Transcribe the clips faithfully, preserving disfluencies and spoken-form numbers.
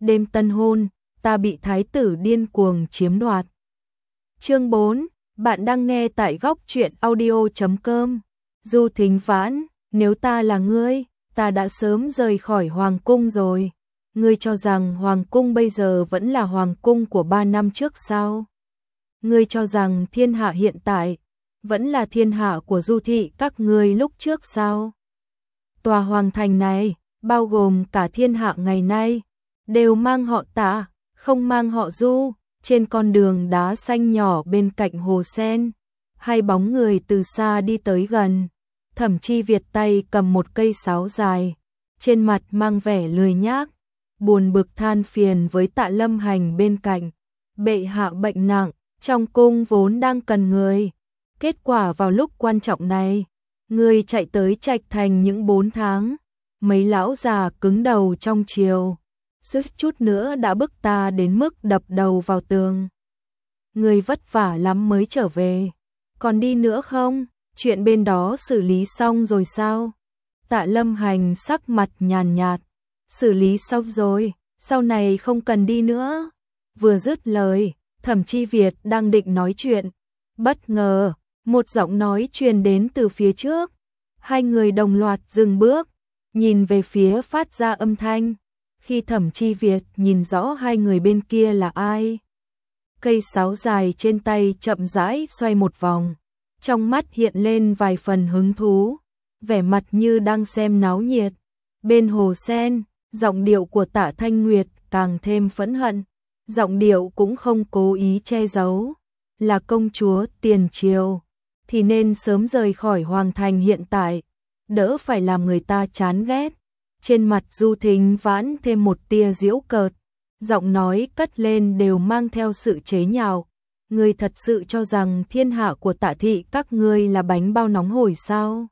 đêm tân hôn, ta bị thái tử điên cuồng chiếm đoạt. Chương bốn, bạn đang nghe tại góc truyện audio chấm com. Du Thính Vãn, nếu ta là ngươi, ta đã sớm rời khỏi hoàng cung rồi. Ngươi cho rằng hoàng cung bây giờ vẫn là hoàng cung của ba năm trước sao? Ngươi cho rằng thiên hạ hiện tại vẫn là thiên hạ của Du thị các ngươi lúc trước sao? Tòa hoàng thành này, bao gồm cả thiên hạ ngày nay, đều mang họ Tạ, không mang họ Du. Trên con đường đá xanh nhỏ bên cạnh hồ sen, hai bóng người từ xa đi tới gần. Thẩm Chi Việt tay cầm một cây sáo dài, trên mặt mang vẻ lười nhác, buồn bực than phiền với Tạ Lâm Hành bên cạnh. Bệ hạ bệnh nặng, trong cung vốn đang cần người. Kết quả vào lúc quan trọng này, người chạy tới Trạch Thành những bốn tháng. Mấy lão già cứng đầu trong triều, suýt chút nữa đã bức ta đến mức đập đầu vào tường. Người vất vả lắm mới trở về, còn đi nữa không? Chuyện bên đó xử lý xong rồi sao? Tạ Lâm Hành sắc mặt nhàn nhạt, xử lý xong rồi, sau này không cần đi nữa. Vừa dứt lời, Thẩm Chi Việt đang định nói chuyện, bất ngờ, một giọng nói truyền đến từ phía trước. Hai người đồng loạt dừng bước, nhìn về phía phát ra âm thanh. Khi Thẩm Chi Việt nhìn rõ hai người bên kia là ai, cây sáo dài trên tay chậm rãi xoay một vòng, trong mắt hiện lên vài phần hứng thú, vẻ mặt như đang xem náo nhiệt. Bên hồ sen, giọng điệu của Tạ Thanh Nguyệt càng thêm phẫn hận, giọng điệu cũng không cố ý che giấu, là công chúa tiền triều thì nên sớm rời khỏi hoàng thành hiện tại, đỡ phải làm người ta chán ghét. Trên mặt Du Thính Vãn thêm một tia giễu cợt, giọng nói cất lên đều mang theo sự chế nhạo. Ngươi thật sự cho rằng thiên hạ của Tạ thị các ngươi là bánh bao nóng hổi sao?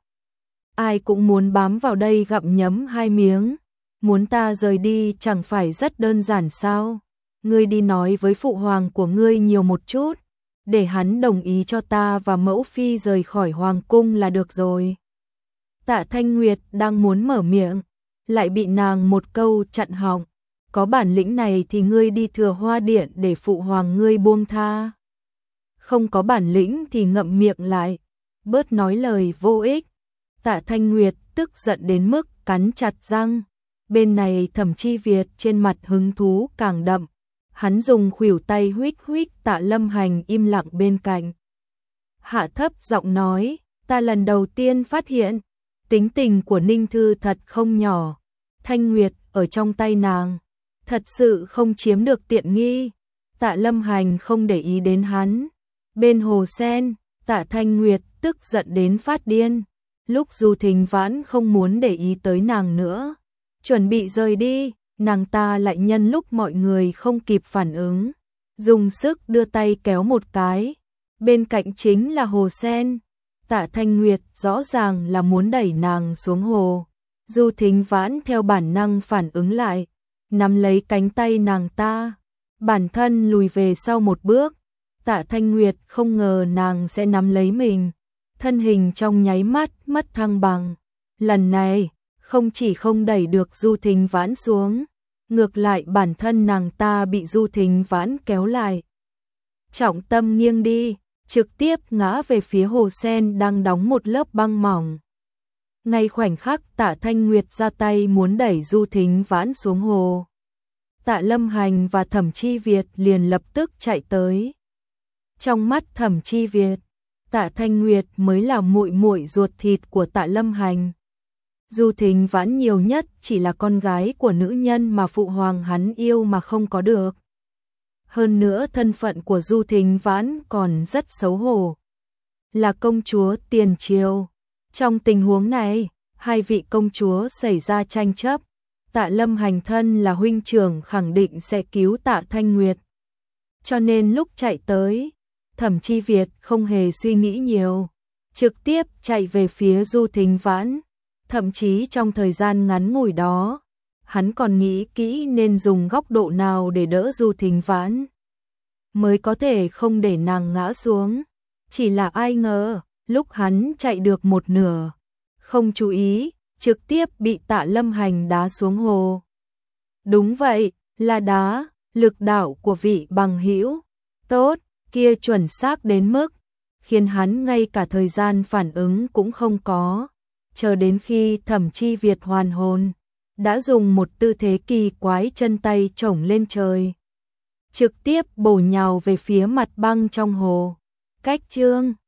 Ai cũng muốn bám vào đây gặm nhấm hai miếng, muốn ta rời đi chẳng phải rất đơn giản sao? Ngươi đi nói với phụ hoàng của ngươi nhiều một chút, để hắn đồng ý cho ta và mẫu phi rời khỏi hoàng cung là được rồi. Tạ Thanh Nguyệt đang muốn mở miệng, lại bị nàng một câu chặn họng. Có bản lĩnh này thì ngươi đi Thừa Hoa Điện để phụ hoàng ngươi buông tha. Không có bản lĩnh thì ngậm miệng lại, bớt nói lời vô ích. Tạ Thanh Nguyệt tức giận đến mức cắn chặt răng. Bên này Thẩm Chi Việt trên mặt hứng thú càng đậm. Hắn dùng khuỷu tay huých huých Tạ Lâm Hành im lặng bên cạnh. Hạ thấp giọng nói, ta lần đầu tiên phát hiện, tính tình của Ninh Thư thật không nhỏ. Thanh Nguyệt ở trong tay nàng, thật sự không chiếm được tiện nghi. Tạ Lâm Hành không để ý đến hắn. Bên hồ sen, Tạ Thanh Nguyệt tức giận đến phát điên. Lúc Du Thính Vãn không muốn để ý tới nàng nữa, chuẩn bị rời đi, nàng ta lại nhân lúc mọi người không kịp phản ứng, dùng sức đưa tay kéo một cái. Bên cạnh chính là hồ sen. Tạ Thanh Nguyệt rõ ràng là muốn đẩy nàng xuống hồ. Du Thính Vãn theo bản năng phản ứng lại, nắm lấy cánh tay nàng ta, bản thân lùi về sau một bước. Tạ Thanh Nguyệt không ngờ nàng sẽ nắm lấy mình, thân hình trong nháy mắt mất thăng bằng. Lần này, không chỉ không đẩy được Du Thính Vãn xuống, ngược lại bản thân nàng ta bị Du Thính Vãn kéo lại. Trọng tâm nghiêng đi, trực tiếp ngã về phía hồ sen đang đóng một lớp băng mỏng. Ngay khoảnh khắc Tạ Thanh Nguyệt ra tay muốn đẩy Du Thính Vãn xuống hồ, Tạ Lâm Hành và Thẩm Chi Việt liền lập tức chạy tới. Trong mắt Thẩm Chi Việt, Tạ Thanh Nguyệt mới là muội muội ruột thịt của Tạ Lâm Hành. Du Thính Vãn nhiều nhất chỉ là con gái của nữ nhân mà phụ hoàng hắn yêu mà không có được. Hơn nữa thân phận của Du Thính Vãn còn rất xấu hổ, là công chúa tiền triều. Trong tình huống này, hai vị công chúa xảy ra tranh chấp, Tạ Lâm Hành thân là huynh trưởng khẳng định sẽ cứu Tạ Thanh Nguyệt. Cho nên lúc chạy tới, Thẩm Chi Việt không hề suy nghĩ nhiều, trực tiếp chạy về phía Du Thính Vãn. Thậm chí trong thời gian ngắn ngủi đó, hắn còn nghĩ kỹ nên dùng góc độ nào để đỡ Du Thính Vãn, mới có thể không để nàng ngã xuống. Chỉ là ai ngờ, lúc hắn chạy được một nửa, không chú ý, trực tiếp bị Tạ Lâm Hành đá xuống hồ. Đúng vậy, là đá, lực đạo của vị bằng hữu tốt kia chuẩn xác đến mức khiến hắn ngay cả thời gian phản ứng cũng không có, chờ đến khi Thẩm Chi Việt hoàn hồn, đã dùng một tư thế kỳ quái chân tay chổng lên trời, trực tiếp bổ nhào về phía mặt băng trong hồ. Cách chương